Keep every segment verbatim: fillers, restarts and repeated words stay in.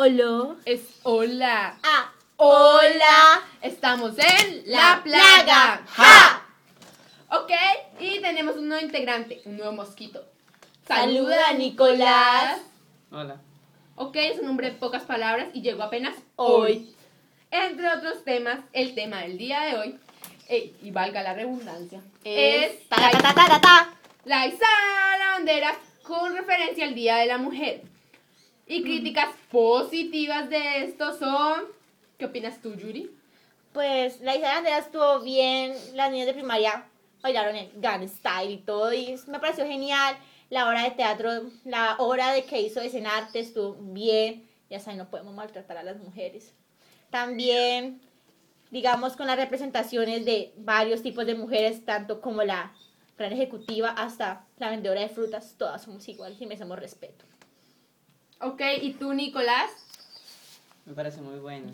Hola. Es hola. Ah, hola. Estamos en La La Plaga. Plaga. ¡Ja! Ok, y tenemos un nuevo integrante, un nuevo mosquito. Saluda, Nicolás. Hola. Ok, es un hombre de pocas palabras y llegó apenas Hoy. hoy. Entre otros temas, el tema del día de hoy, eh, y valga la redundancia, es ta, ta, ta, ta, ta, ta. la izada de la bandera con referencia al Día de la Mujer. Y críticas positivas de esto son... ¿Qué opinas tú, Yuri? Pues la Isabel Andrea estuvo bien, las niñas de primaria bailaron el Gun Style y todo, y me pareció genial. La obra de teatro, la obra de que hizo de Escenarte estuvo bien. Ya saben, no podemos maltratar a las mujeres. También, digamos, con las representaciones de varios tipos de mujeres, tanto como la gran ejecutiva hasta la vendedora de frutas, todas somos iguales y merecemos respeto. Ok, ¿y tú, Nicolás? Me parece muy bueno.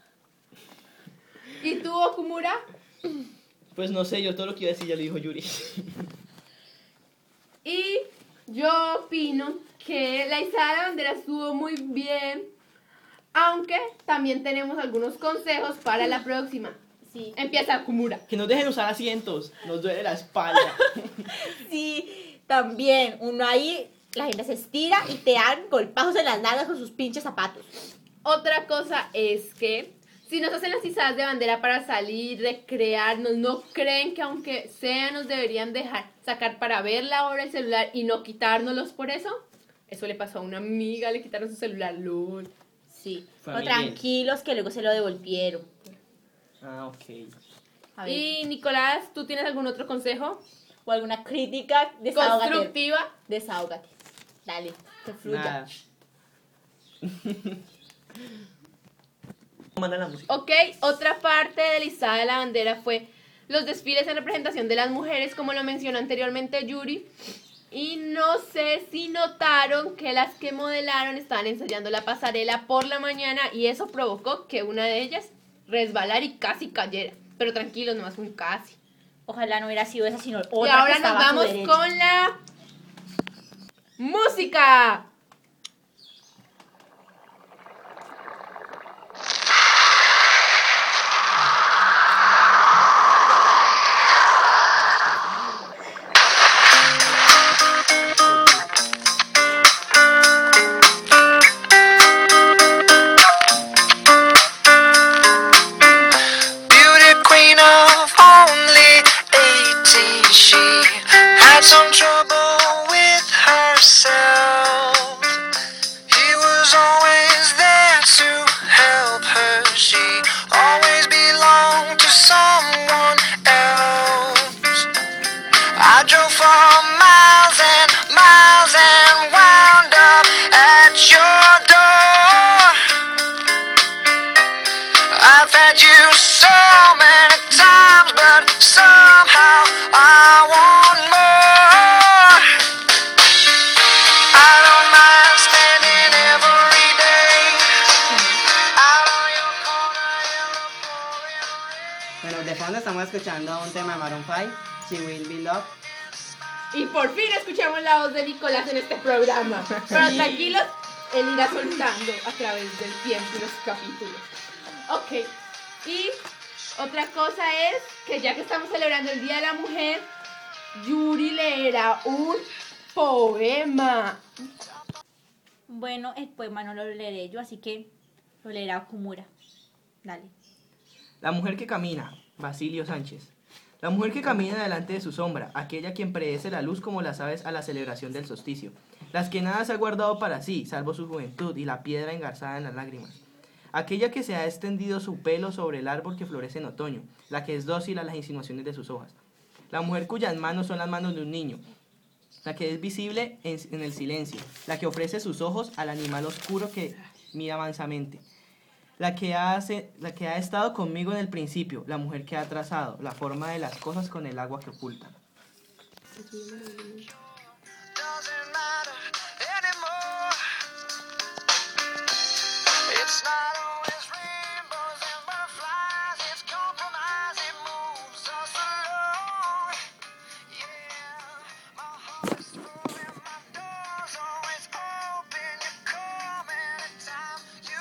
¿Y tú, Okumura? Pues no sé, yo todo lo que iba a decir ya lo dijo Yuri. Y yo opino que la izada de la bandera estuvo muy bien, aunque también tenemos algunos consejos para la próxima. Sí, Empieza Okumura. Que nos dejen usar asientos, nos duele la espalda. sí, también, uno ahí, la gente se estira y te dan golpazos en las nalgas con sus pinches zapatos. Otra cosa es que si nos hacen las izadas de bandera para salir, recrearnos, ¿no creen que aunque sea nos deberían dejar sacar para ver la hora el celular y no quitárnoslos por eso? Eso le pasó a una amiga, le quitaron su celular, lol. Sí, Fue pero a Miguel. tranquilos que luego se lo devolvieron. Ah, ok. A ver, Y Nicolás, ¿tú tienes algún otro consejo? o alguna crítica, desahógate. Constructiva. Desahógate. Dale, que fluya. Nada. Manda la música. Ok, otra parte de la izada de la bandera fue los desfiles en representación de las mujeres, como lo mencionó anteriormente Yuri. Y no sé si notaron que las que modelaron estaban ensayando la pasarela por la mañana y eso provocó que una de ellas resbalara y casi cayera. Pero tranquilos, nomás fue un casi. Ojalá no hubiera sido esa, sino otra Y que ahora nos estaba a su vamos derecha. con la música. Beauty queen of only eighteen, she had some trouble with herself. He was always there to help her, she always belonged to someone else. I drove for miles and miles and wound up at your door. I've had you so many times, but somehow I want more. I don't mind standing every day out on your corner in the pouring rain. Bueno, de fondo estamos escuchando un tema de Maroon cinco, She Will Be Loved. Y por fin escuchamos la voz de Nicolás en este programa. Pero tranquilos, él irá soltando a través del tiempo y los capítulos. Ok, y otra cosa es que ya que estamos celebrando el Día de la Mujer, Yuri leerá un poema. Bueno, el poema no lo leeré yo, así que lo leerá Okumura. Dale. La mujer que camina, Basilio Sánchez. La mujer que camina delante de su sombra, aquella quien predece la luz como las aves a la celebración del solsticio. Las que nada se ha guardado para sí, salvo su juventud y la piedra engarzada en las lágrimas. Aquella que se ha extendido su pelo sobre el árbol que florece en otoño, la que es dócil a las insinuaciones de sus hojas. La mujer cuyas manos son las manos de un niño, la que es visible en, en el silencio, la que ofrece sus ojos al animal oscuro que mira mansamente. La que, hace, la que ha estado conmigo en el principio, la mujer que ha trazado la forma de las cosas con el agua que oculta. Doesn't matter anymore. It's not always rainbows and butterflies. It's compromise. It moves us along. Yeah, my heart is full and my door's always open. You come anytime you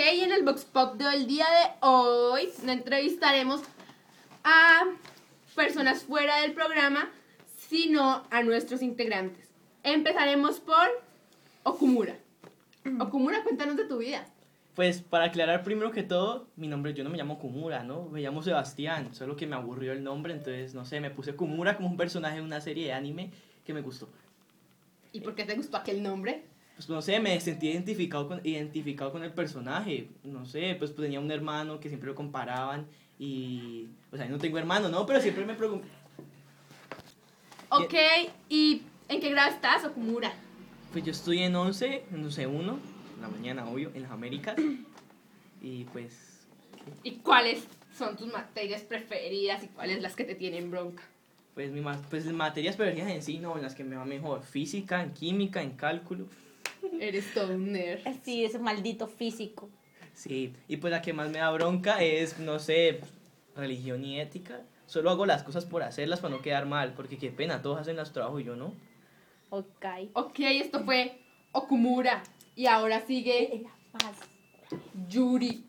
en el Vox Pop del día de hoy entrevistaremos a personas fuera del programa, sino a nuestros integrantes. Empezaremos por Okumura. Okumura, cuéntanos de tu vida. Pues para aclarar primero que todo, mi nombre, yo no me llamo Kumura, ¿no? Me llamo Sebastián, solo que me aburrió el nombre, entonces, no sé, me puse Kumura como un personaje de una serie de anime que me gustó. ¿Y por qué te gustó aquel nombre? Pues no sé, me sentí identificado con, identificado con el personaje, no sé, pues, pues tenía un hermano que siempre lo comparaban y, o sea, yo no tengo hermano, ¿no? Pero siempre me pregunto, Ok, ¿y en qué grado estás, Okumura? pues yo estoy en once, en once uno, en la mañana, obvio, en las Américas, y pues, ¿Y cuáles son tus materias preferidas y cuáles las que te tienen bronca? pues, mi, ma- pues materias preferidas en sí, no, en las que me va mejor, física, en química, en cálculo. Eres todo un nerd. Sí, ese maldito físico. Sí, y pues la que más me da bronca es, no sé, religión y ética. Solo hago las cosas por hacerlas para no quedar mal, porque qué pena, todos hacen los trabajos y yo no. Ok. Ok, esto fue Okumura. Y ahora sigue La paz. Yuri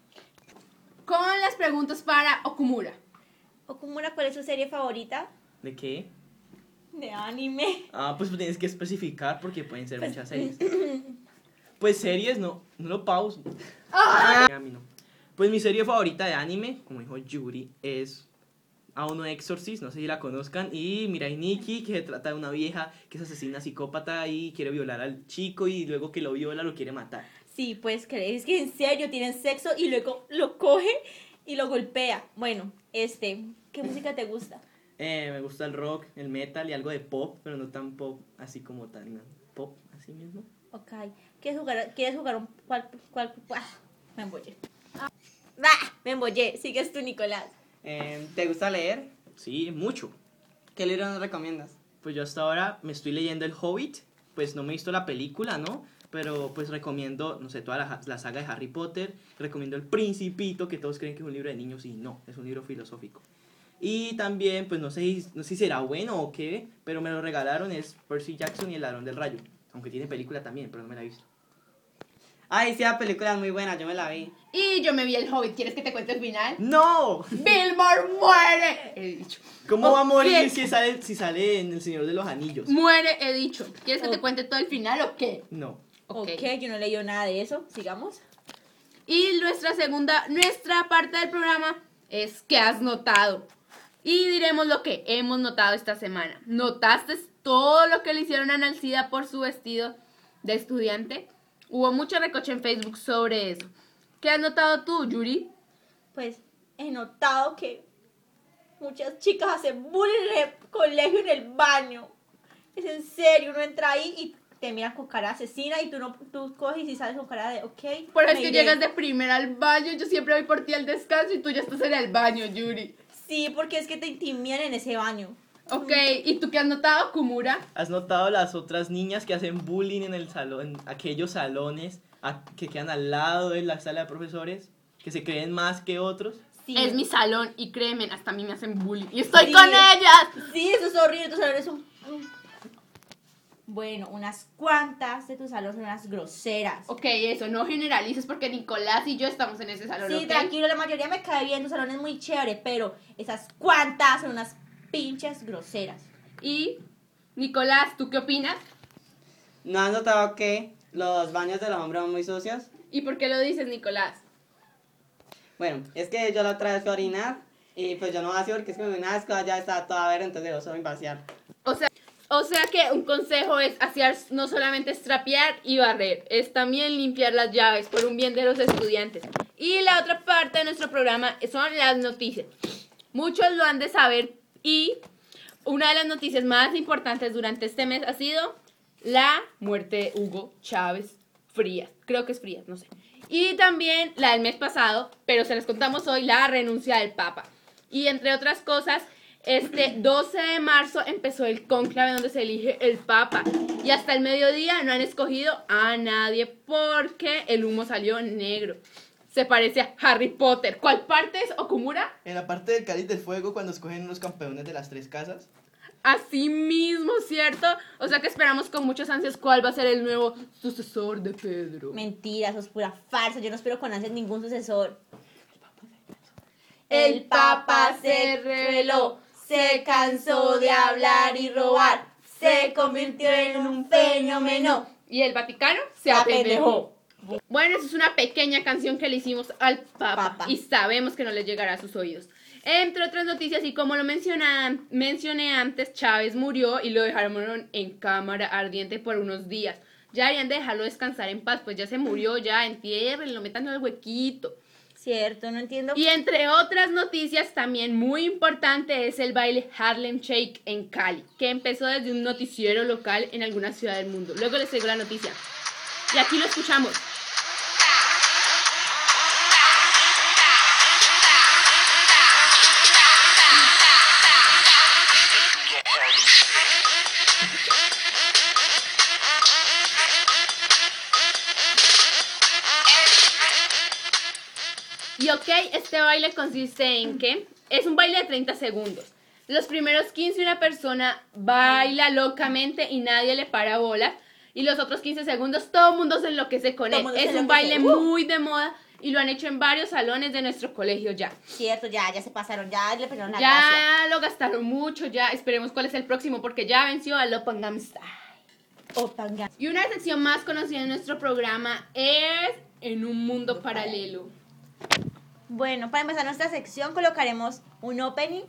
con las preguntas para Okumura. Okumura, ¿cuál es su serie favorita? ¿De qué? De anime. Ah, pues tienes que especificar porque pueden ser muchas series. Pues series, no, no lo pauso. A mí no. Pues mi serie favorita de anime, como dijo Yuri, es Aono Exorcist, no sé si la conozcan, y Mirai Nikki, que se trata de una vieja que es asesina psicópata y quiere violar al chico y luego que lo viola lo quiere matar. Sí, pues crees que en serio tienen sexo y luego lo coge y lo golpea. Bueno, este, ¿qué música te gusta? Eh, me gusta el rock, el metal y algo de pop, pero no tan pop así como tan pop, así mismo. Ok. ¿Quieres jugar, ¿quieres jugar un cuál, cuál, ah, me embollé. Ah, me embollé. Sigues tú, Nicolás. Eh, ¿Te gusta leer? Sí, mucho. ¿Qué libro nos recomiendas? Pues yo hasta ahora me estoy leyendo El Hobbit, pues no me he visto la película, ¿no? Pero pues recomiendo, no sé, toda la, la saga de Harry Potter, recomiendo El Principito, que todos creen que es un libro de niños y no, es un libro filosófico. Y también, pues no sé, si- no sé si será bueno o qué, pero me lo regalaron, es Percy Jackson y el Ladrón del Rayo, aunque tiene película también, pero no me la he visto. Ay, sí, la película es muy buena, yo me la vi. Y yo me vi el Hobbit. ¿Quieres que te cuente el final? ¡No! ¡Bilbo muere! He dicho. ¿Cómo va a Ok. morir si sale, si sale en El Señor de los Anillos? Muere, he dicho. ¿Quieres que te Ok. cuente todo el final o qué? No. Ok, yo no he leído nada de eso. Sigamos. Y nuestra segunda, nuestra parte del programa es ¿qué has notado? Y diremos lo que hemos notado esta semana. ¿Notaste todo lo que le hicieron a Nalcida por su vestido de estudiante? Hubo mucho recoche en Facebook sobre eso. ¿Qué has notado tú, Yuri? Pues he notado que muchas chicas hacen bullying en el colegio, en el baño. Es en serio, uno entra ahí y te miran con cara asesina y tú no tú coges y sales con cara de ok. Por eso es me que iré. llegas de primera al baño. Yo siempre voy por ti al descanso y tú ya estás en el baño, Yuri. Sí, porque es que te intimidan en ese baño. Ok, ¿y tú qué has notado, Kumura? ¿Has notado las otras niñas que hacen bullying en el salón, en aquellos salones a- que quedan al lado de la sala de profesores? Que se creen más que otros. Sí. Es mi salón y créeme, hasta a mí me hacen bullying. ¡Y estoy Sí. con ellas! Sí, eso es horrible. Tu salón es un. Bueno, unas cuantas de tu salón son unas groseras. Ok, eso, no generalices porque Nicolás y yo estamos en ese salón, Sí, ¿ok? tranquilo, la mayoría me cae bien, tu salón es muy chévere, pero esas cuantas son unas pinches groseras. Y, Nicolás, ¿tú qué opinas? ¿No has notado que los baños de los hombres son muy sucios? ¿Y por qué lo dices, Nicolás? Bueno, es que yo la otra vez fui a orinar y pues yo no vacío porque es que me dio una asco, ya está toda verde, entonces yo solo vaciar. O sea, o sea que un consejo es hacer no solamente estrapear y barrer, es también limpiar las llaves por un bien de los estudiantes. Y la otra parte de nuestro programa son las noticias. Muchos lo han de saber y una de las noticias más importantes durante este mes ha sido la muerte de Hugo Chávez Frías. Creo que es Frías, no sé. Y también la del mes pasado, pero se les contamos hoy, la renuncia del Papa. Y entre otras cosas, este doce de marzo empezó el cónclave donde se elige el Papa. Y hasta el mediodía no han escogido a nadie porque el humo salió negro. Se parece a Harry Potter. ¿Cuál parte es, Okumura? En la parte del cáliz del fuego, cuando escogen los campeones de las tres casas. Así mismo, ¿cierto? O sea que esperamos con muchas ansias cuál va a ser el nuevo sucesor de Pedro. Mentira, eso es pura farsa. Yo no espero con ansias ningún sucesor. El Papa se rebeló, se cansó de hablar y robar, se convirtió en un fenómeno. Y el Vaticano se Se apendejó. Bueno, esa es una pequeña canción que le hicimos al Papa, Papa. y sabemos que no le llegará a sus oídos. Entre otras noticias, y como lo menciona- mencioné antes, Chávez murió y lo dejaron en cámara ardiente por unos días. Ya deberían de dejarlo descansar en paz, pues ya se murió, ya entiérrenlo, metan en el huequito. Cierto, no entiendo. Y entre otras noticias, también muy importante es el baile Harlem Shake en Cali, que empezó desde un noticiero local en alguna ciudad del mundo. Luego les traigo la noticia. Y aquí lo escuchamos. Y ok, este baile consiste en que es un baile de treinta segundos. Los primeros quince una persona baila locamente y nadie le para bola. Y los otros quince segundos todo el mundo se enloquece con Todo él. el mundo se Es un enloquece. baile ¡Uh! muy de moda y lo han hecho en varios salones de nuestro colegio ya. Cierto, ya, ya se pasaron, ya le perdieron la gracia. Ya lo gastaron mucho, ya esperemos cuál es el próximo porque ya venció al Gangnam Style. Opanga. Y una sección más conocida en nuestro programa es En un mundo paralelo. Bueno, para empezar nuestra sección colocaremos un opening.